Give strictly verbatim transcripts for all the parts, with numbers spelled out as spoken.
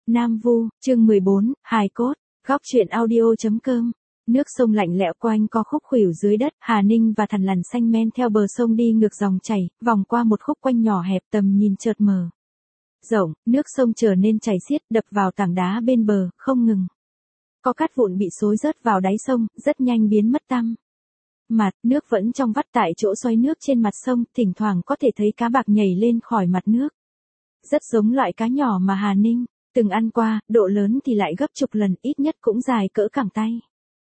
Nam Vu, chương mười bốn, hài cốt, góc truyện audio.com. Nước sông lạnh lẽo quanh co khúc khuỷu dưới đất, Hà Ninh và Thằn Lằn Xanh men theo bờ sông đi ngược dòng chảy, vòng qua một khúc quanh nhỏ hẹp tầm nhìn chợt mờ. Rộng, nước sông trở nên chảy xiết, đập vào tảng đá bên bờ, không ngừng. Có cát vụn bị xối rớt vào đáy sông, rất nhanh biến mất tăm. Mặt, nước vẫn trong vắt tại chỗ xoáy nước trên mặt sông, thỉnh thoảng có thể thấy cá bạc nhảy lên khỏi mặt nước. Rất giống loại cá nhỏ mà Hà Ninh từng ăn qua, độ lớn thì lại gấp chục lần, ít nhất cũng dài cỡ cẳng tay.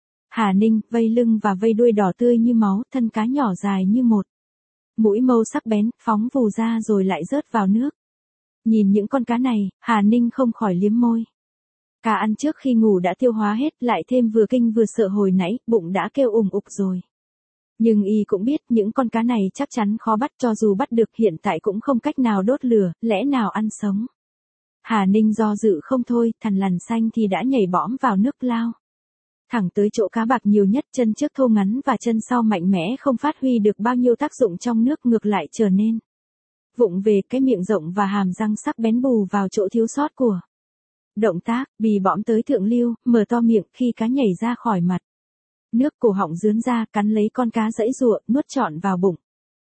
Hà Ninh, vây lưng và vây đuôi đỏ tươi như máu, thân cá nhỏ dài như một mũi mâu sắc bén, phóng vù ra rồi lại rớt vào nước. Nhìn những con cá này, Hà Ninh không khỏi liếm môi. Cá ăn trước khi ngủ đã tiêu hóa hết, lại thêm vừa kinh vừa sợ hồi nãy, bụng đã kêu ùng ục rồi. Nhưng y cũng biết những con cá này chắc chắn khó bắt, cho dù bắt được hiện tại cũng không cách nào đốt lửa, lẽ nào ăn sống. Hà Ninh do dự không thôi, Thằn Lằn Xanh thì đã nhảy bõm vào nước lao. Thẳng tới chỗ cá bạc nhiều nhất, chân trước thô ngắn và chân sau mạnh mẽ không phát huy được bao nhiêu tác dụng trong nước, ngược lại trở nên vụng về, cái miệng rộng và hàm răng sắc bén bù vào chỗ thiếu sót của động tác, bì bõm tới thượng lưu, mở to miệng khi cá nhảy ra khỏi mặt nước, cổ họng rướn ra, cắn lấy con cá giãy giụa, nuốt trọn vào bụng.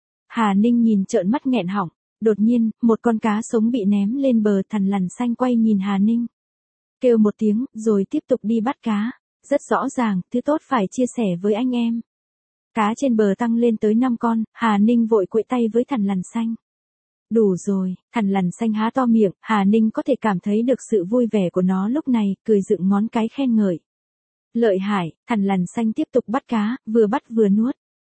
Hà Ninh nhìn trợn mắt nghẹn họng. Đột nhiên, một con cá sống bị ném lên bờ, Thằn Lằn Xanh quay nhìn Hà Ninh, kêu một tiếng, rồi tiếp tục đi bắt cá. Rất rõ ràng, thứ tốt phải chia sẻ với anh em. Cá trên bờ tăng lên tới năm con, Hà Ninh vội quậy tay với Thằn Lằn Xanh. Đủ rồi, Thằn Lằn Xanh há to miệng, Hà Ninh có thể cảm thấy được sự vui vẻ của nó lúc này, cười dựng ngón cái khen ngợi. Lợi hại, Thằn Lằn Xanh tiếp tục bắt cá, vừa bắt vừa nuốt.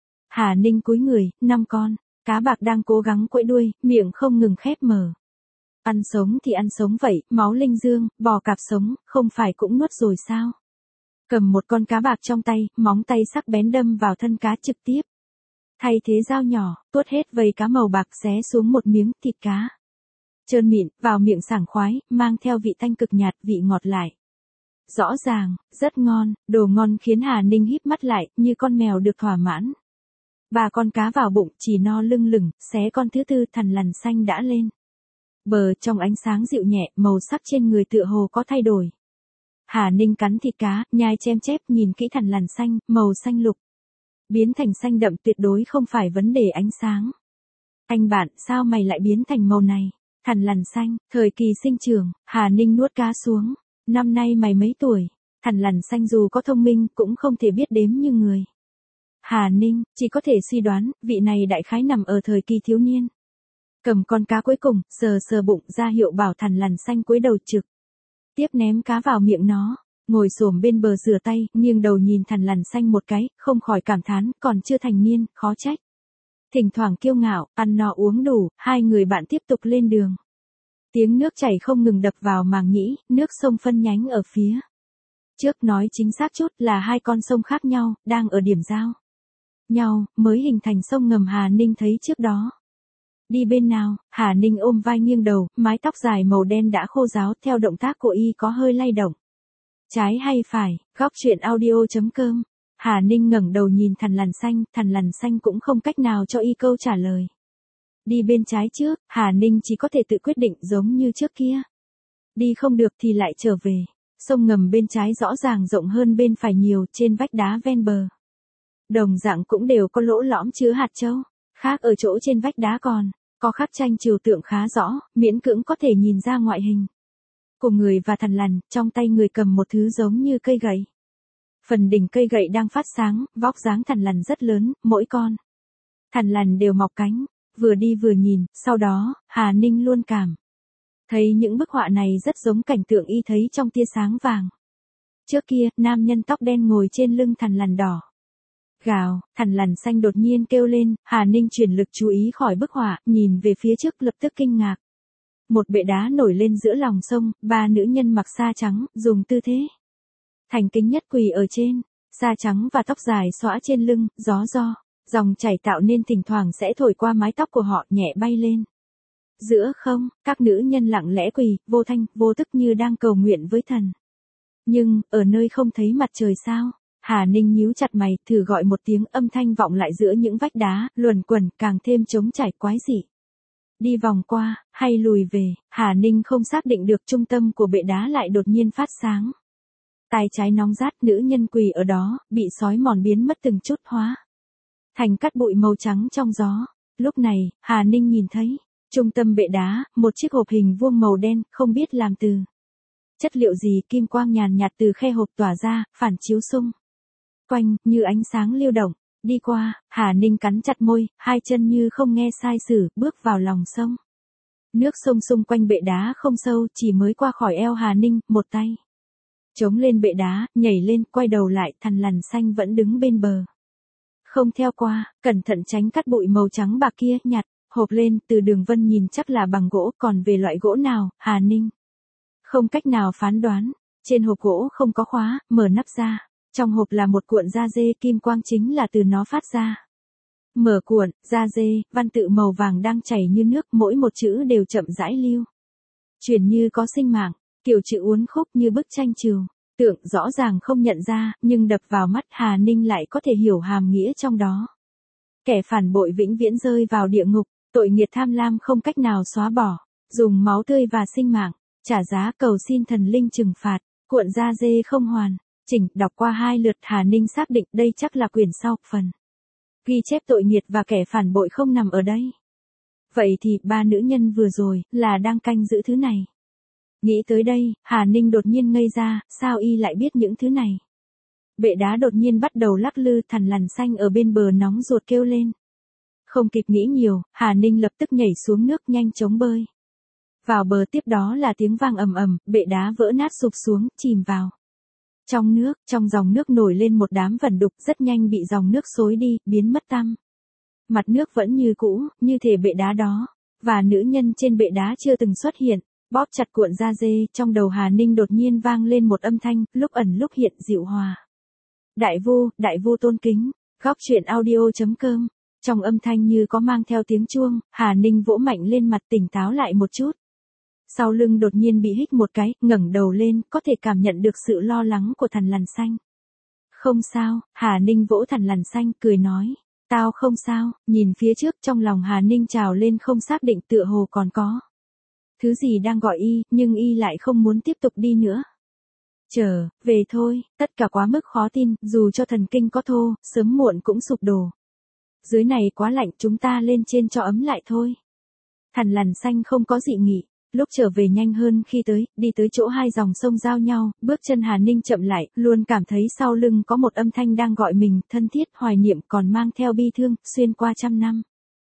Hà Ninh cúi người, năm con. Cá bạc đang cố gắng quẫy đuôi, miệng không ngừng khép mở. Ăn sống thì ăn sống vậy, máu linh dương, bò cạp sống, không phải cũng nuốt rồi sao? Cầm một con cá bạc trong tay, móng tay sắc bén đâm vào thân cá trực tiếp. Thay thế dao nhỏ, tuốt hết vây cá màu bạc, xé xuống một miếng thịt cá trơn mịn, vào miệng sảng khoái, mang theo vị tanh cực nhạt, vị ngọt lại. Rõ ràng, rất ngon, đồ ngon khiến Hà Ninh híp mắt lại, như con mèo được thỏa mãn. Ba con cá vào bụng, chỉ no lưng lửng, xé con thứ tư, Thằn Lằn Xanh đã lên bờ, trong ánh sáng dịu nhẹ, màu sắc trên người tựa hồ có thay đổi. Hà Ninh cắn thịt cá, nhai chem chép, nhìn kỹ Thằn Lằn Xanh, màu xanh lục biến thành xanh đậm, tuyệt đối không phải vấn đề ánh sáng. Anh bạn, sao mày lại biến thành màu này? Thằn Lằn Xanh, thời kỳ sinh trưởng. Hà Ninh nuốt cá xuống. Năm nay mày mấy tuổi? Thằn Lằn Xanh dù có thông minh, cũng không thể biết đếm như người. Hà Ninh chỉ có thể suy đoán, vị này đại khái nằm ở thời kỳ thiếu niên. Cầm con cá cuối cùng, sờ sờ bụng, ra hiệu bảo Thằn Lằn Xanh cúi đầu trực tiếp ném cá vào miệng nó. Ngồi xổm bên bờ rửa tay, nghiêng đầu nhìn Thằn Lằn Xanh một cái, không khỏi cảm thán, còn chưa thành niên, khó trách. Thỉnh thoảng kiêu ngạo, ăn no uống đủ, hai người bạn tiếp tục lên đường. Tiếng nước chảy không ngừng đập vào màng nhĩ, nước sông phân nhánh ở phía trước, nói chính xác chút là hai con sông khác nhau, đang ở điểm giao nhau, mới hình thành sông ngầm Hà Ninh thấy trước đó. Đi bên nào? Hà Ninh ôm vai nghiêng đầu, mái tóc dài màu đen đã khô ráo, theo động tác của y có hơi lay động. Trái hay phải? Góc truyện audio.com. Hà Ninh ngẩng đầu nhìn Thằn Lằn Xanh, Thằn Lằn Xanh cũng không cách nào cho y câu trả lời. Đi bên trái trước, Hà Ninh chỉ có thể tự quyết định, giống như trước kia. Đi không được thì lại trở về. Sông ngầm bên trái rõ ràng rộng hơn bên phải nhiều, trên vách đá ven bờ đồng dạng cũng đều có lỗ lõm chứa hạt châu. Khác ở chỗ trên vách đá còn có khắc tranh trừu tượng khá rõ, miễn cưỡng có thể nhìn ra ngoại hình của người và thằn lằn, trong tay người cầm một thứ giống như cây gậy. Phần đỉnh cây gậy đang phát sáng, vóc dáng thằn lằn rất lớn, mỗi con thằn lằn đều mọc cánh. Vừa đi vừa nhìn, sau đó, Hà Ninh luôn cảm thấy những bức họa này rất giống cảnh tượng y thấy trong tia sáng vàng. Trước kia, nam nhân tóc đen ngồi trên lưng thằn lằn đỏ. Gào, Thằn Lằn Xanh đột nhiên kêu lên, Hà Ninh chuyển lực chú ý khỏi bức họa, nhìn về phía trước lập tức kinh ngạc. Một bệ đá nổi lên giữa lòng sông, ba nữ nhân mặc sa trắng, dùng tư thế thành kính nhất quỳ ở trên, sa trắng và tóc dài xõa trên lưng, gió do dòng chảy tạo nên thỉnh thoảng sẽ thổi qua mái tóc của họ, nhẹ bay lên giữa không. Các nữ nhân lặng lẽ quỳ, vô thanh, vô tức như đang cầu nguyện với thần. Nhưng, ở nơi không thấy mặt trời sao? Hà Ninh nhíu chặt mày, thử gọi một tiếng, âm thanh vọng lại giữa những vách đá, luẩn quẩn, càng thêm trống trải quái dị. Đi vòng qua, hay lùi về, Hà Ninh không xác định được, trung tâm của bệ đá lại đột nhiên phát sáng. Tai trái nóng rát, nữ nhân quỳ ở đó, bị sói mòn biến mất từng chút hóa thành cát bụi màu trắng trong gió. Lúc này, Hà Ninh nhìn thấy, trung tâm bệ đá, một chiếc hộp hình vuông màu đen, không biết làm từ chất liệu gì, kim quang nhàn nhạt từ khe hộp tỏa ra, phản chiếu xung quanh, như ánh sáng lưu động. Đi qua, Hà Ninh cắn chặt môi, hai chân như không nghe sai sử, bước vào lòng sông. Nước sông xung quanh bệ đá không sâu, chỉ mới qua khỏi eo Hà Ninh, một tay chống lên bệ đá, nhảy lên, quay đầu lại, thằn lằn xanh vẫn đứng bên bờ. Không theo qua, cẩn thận tránh cát bụi màu trắng bạc kia, nhặt hộp lên, từ đường vân nhìn chắc là bằng gỗ, còn về loại gỗ nào, Hà Ninh không cách nào phán đoán. Trên hộp gỗ không có khóa, mở nắp ra. Trong hộp là một cuộn da dê, kim quang chính là từ nó phát ra. Mở cuộn, da dê, văn tự màu vàng đang chảy như nước, mỗi một chữ đều chậm rãi lưu chuyển như có sinh mạng, kiểu chữ uốn khúc như bức tranh trừu tượng, rõ ràng không nhận ra, nhưng đập vào mắt Hà Ninh lại có thể hiểu hàm nghĩa trong đó. Kẻ phản bội vĩnh viễn rơi vào địa ngục, tội nghiệt tham lam không cách nào xóa bỏ, dùng máu tươi và sinh mạng trả giá cầu xin thần linh trừng phạt. Cuộn da dê không hoàn chỉnh, đọc qua hai lượt, Hà Ninh xác định đây chắc là quyển sau, phần ghi chép tội nghiệt và kẻ phản bội không nằm ở đây. Vậy thì ba nữ nhân vừa rồi là đang canh giữ thứ này. Nghĩ tới đây, Hà Ninh đột nhiên ngây ra, sao y lại biết những thứ này? Bệ đá đột nhiên bắt đầu lắc lư, thằn lằn xanh ở bên bờ nóng ruột kêu lên. Không kịp nghĩ nhiều, Hà Ninh lập tức nhảy xuống nước, nhanh chóng bơi vào bờ, tiếp đó là tiếng vang ầm ầm, bệ đá vỡ nát sụp xuống, chìm vào trong nước. Trong dòng nước nổi lên một đám vẩn đục, rất nhanh bị dòng nước xối đi, biến mất tăm. Mặt nước vẫn như cũ, như thể bệ đá đó và nữ nhân trên bệ đá chưa từng xuất hiện. Bóp chặt cuộn da dê, trong đầu Hà Ninh đột nhiên vang lên một âm thanh, lúc ẩn lúc hiện, dịu hòa. Đại vu, đại vu tôn kính. Góc truyện audio chấm com. Trong âm thanh như có mang theo tiếng chuông, Hà Ninh vỗ mạnh lên mặt, tỉnh táo lại một chút. Sau lưng đột nhiên bị hít một cái, ngẩng đầu lên, có thể cảm nhận được sự lo lắng của thằn lằn xanh. Không sao, Hà Ninh vỗ thằn lằn xanh, cười nói. Tao không sao. Nhìn phía trước, trong lòng Hà Ninh trào lên không xác định, tựa hồ còn có thứ gì đang gọi y, nhưng y lại không muốn tiếp tục đi nữa. Chờ, về thôi, tất cả quá mức khó tin, dù cho thần kinh có thô, sớm muộn cũng sụp đổ. Dưới này quá lạnh, chúng ta lên trên cho ấm lại thôi. Thằn lằn xanh không có dị nghị. Lúc trở về nhanh hơn khi tới, đi tới chỗ hai dòng sông giao nhau, bước chân Hà Ninh chậm lại, luôn cảm thấy sau lưng có một âm thanh đang gọi mình, thân thiết, hoài niệm, còn mang theo bi thương, xuyên qua trăm năm.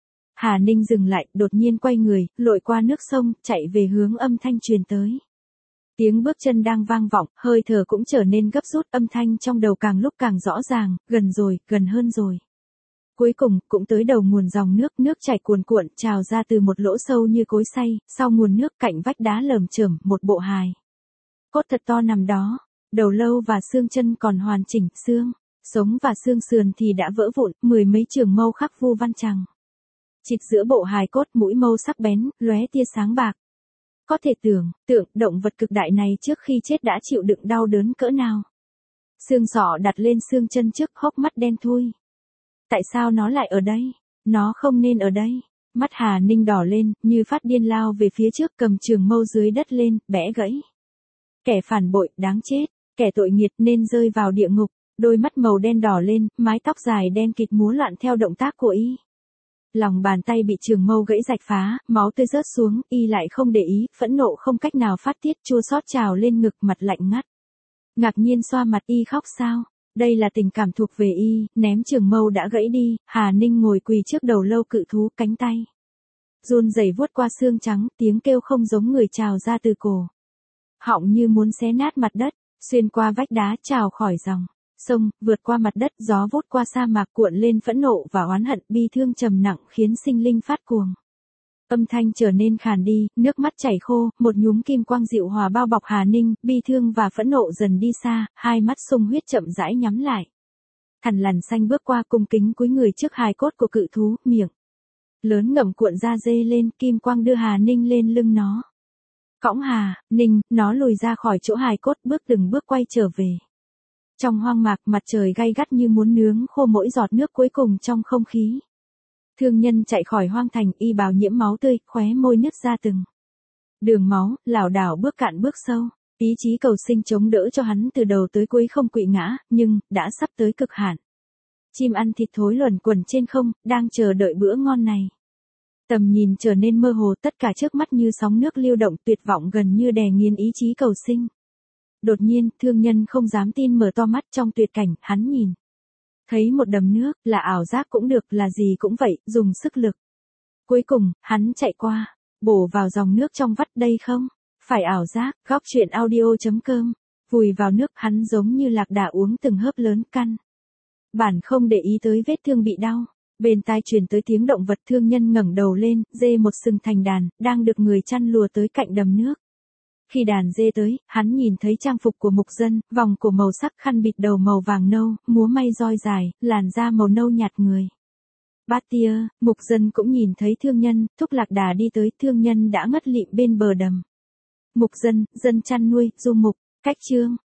Hà Ninh dừng lại, đột nhiên quay người, lội qua nước sông, chạy về hướng âm thanh truyền tới. Tiếng bước chân đang vang vọng, hơi thở cũng trở nên gấp rút, âm thanh trong đầu càng lúc càng rõ ràng, gần rồi, gần hơn rồi. Cuối cùng, cũng tới đầu nguồn dòng nước, nước chảy cuồn cuộn, trào ra từ một lỗ sâu như cối xay, sau nguồn nước, cạnh vách đá lởm chởm, một bộ hài cốt thật to nằm đó, đầu lâu và xương chân còn hoàn chỉnh, xương sống và xương sườn thì đã vỡ vụn, mười mấy trường mâu khắc vu văn chằng chịt giữa bộ hài cốt, mũi mâu sắc bén, lóe tia sáng bạc. Có thể tưởng tượng, động vật cực đại này trước khi chết đã chịu đựng đau đớn cỡ nào. Xương sọ đặt lên xương chân trước, hốc mắt đen thui. Tại sao nó lại ở đây? Nó không nên ở đây. Mắt Hà Ninh đỏ lên, như phát điên lao về phía trước, cầm trường mâu dưới đất lên, bẻ gãy. Kẻ phản bội, đáng chết. Kẻ tội nghiệt nên rơi vào địa ngục. Đôi mắt màu đen đỏ lên, mái tóc dài đen kịt múa loạn theo động tác của y. Lòng bàn tay bị trường mâu gãy rạch phá, máu tươi rớt xuống, y lại không để ý, phẫn nộ không cách nào phát tiết, chua xót trào lên ngực, mặt lạnh ngắt. Ngạc nhiên xoa mặt, y khóc sao? Đây là tình cảm thuộc về y, ném trường mâu đã gãy đi, Hà Ninh ngồi quỳ trước đầu lâu cự thú, cánh tay run rẩy vuốt qua xương trắng, tiếng kêu không giống người trào ra từ cổ họng như muốn xé nát mặt đất, xuyên qua vách đá, trào khỏi dòng sông, vượt qua mặt đất, gió vút qua sa mạc, cuộn lên phẫn nộ và oán hận, bi thương trầm nặng khiến sinh linh phát cuồng. Âm thanh trở nên khàn đi, nước mắt chảy khô, một nhúm kim quang dịu hòa bao bọc Hà Ninh, bi thương và phẫn nộ dần đi xa, hai mắt sung huyết chậm rãi nhắm lại. Thằn lằn xanh bước qua, cung kính cúi người trước hài cốt của cự thú, miệng lớn ngậm cuộn da dê lên, kim quang đưa Hà Ninh lên lưng nó. Cõng Hà Ninh, nó lùi ra khỏi chỗ hài cốt, bước từng bước quay trở về. Trong hoang mạc, mặt trời gay gắt như muốn nướng khô mỗi giọt nước cuối cùng trong không khí. Thương nhân chạy khỏi hoang thành, y bào nhiễm máu tươi, khóe môi nứt ra từng đường máu, lảo đảo bước cạn bước sâu. Ý chí cầu sinh chống đỡ cho hắn từ đầu tới cuối không quỵ ngã, nhưng đã sắp tới cực hạn. Chim ăn thịt thối luẩn quẩn trên không, đang chờ đợi bữa ngon này. Tầm nhìn trở nên mơ hồ, tất cả trước mắt như sóng nước lưu động, tuyệt vọng gần như đè nghiến ý chí cầu sinh. Đột nhiên, thương nhân không dám tin mở to mắt, trong tuyệt cảnh, hắn nhìn thấy một đầm nước, là ảo giác cũng được, là gì cũng vậy, dùng sức lực. Cuối cùng, hắn chạy qua, bổ vào dòng nước trong vắt, đây không phải ảo giác. Góc truyện audio chấm com. Vùi vào nước, hắn giống như lạc đà uống từng hớp lớn, căn bản không để ý tới vết thương bị đau. Bên tai truyền tới tiếng động vật, thương nhân ngẩng đầu lên, dê một sừng thành đàn, đang được người chăn lùa tới cạnh đầm nước. Khi đàn dê tới, hắn nhìn thấy trang phục của mục dân, vòng cổ màu sắc, khăn bịt đầu màu vàng nâu, múa may roi dài, làn da màu nâu nhạt người. Bát tia, mục dân cũng nhìn thấy thương nhân, thúc lạc đà đi tới, thương nhân đã ngất lịm bên bờ đầm. Mục dân, dân chăn nuôi, du mục, cách chương.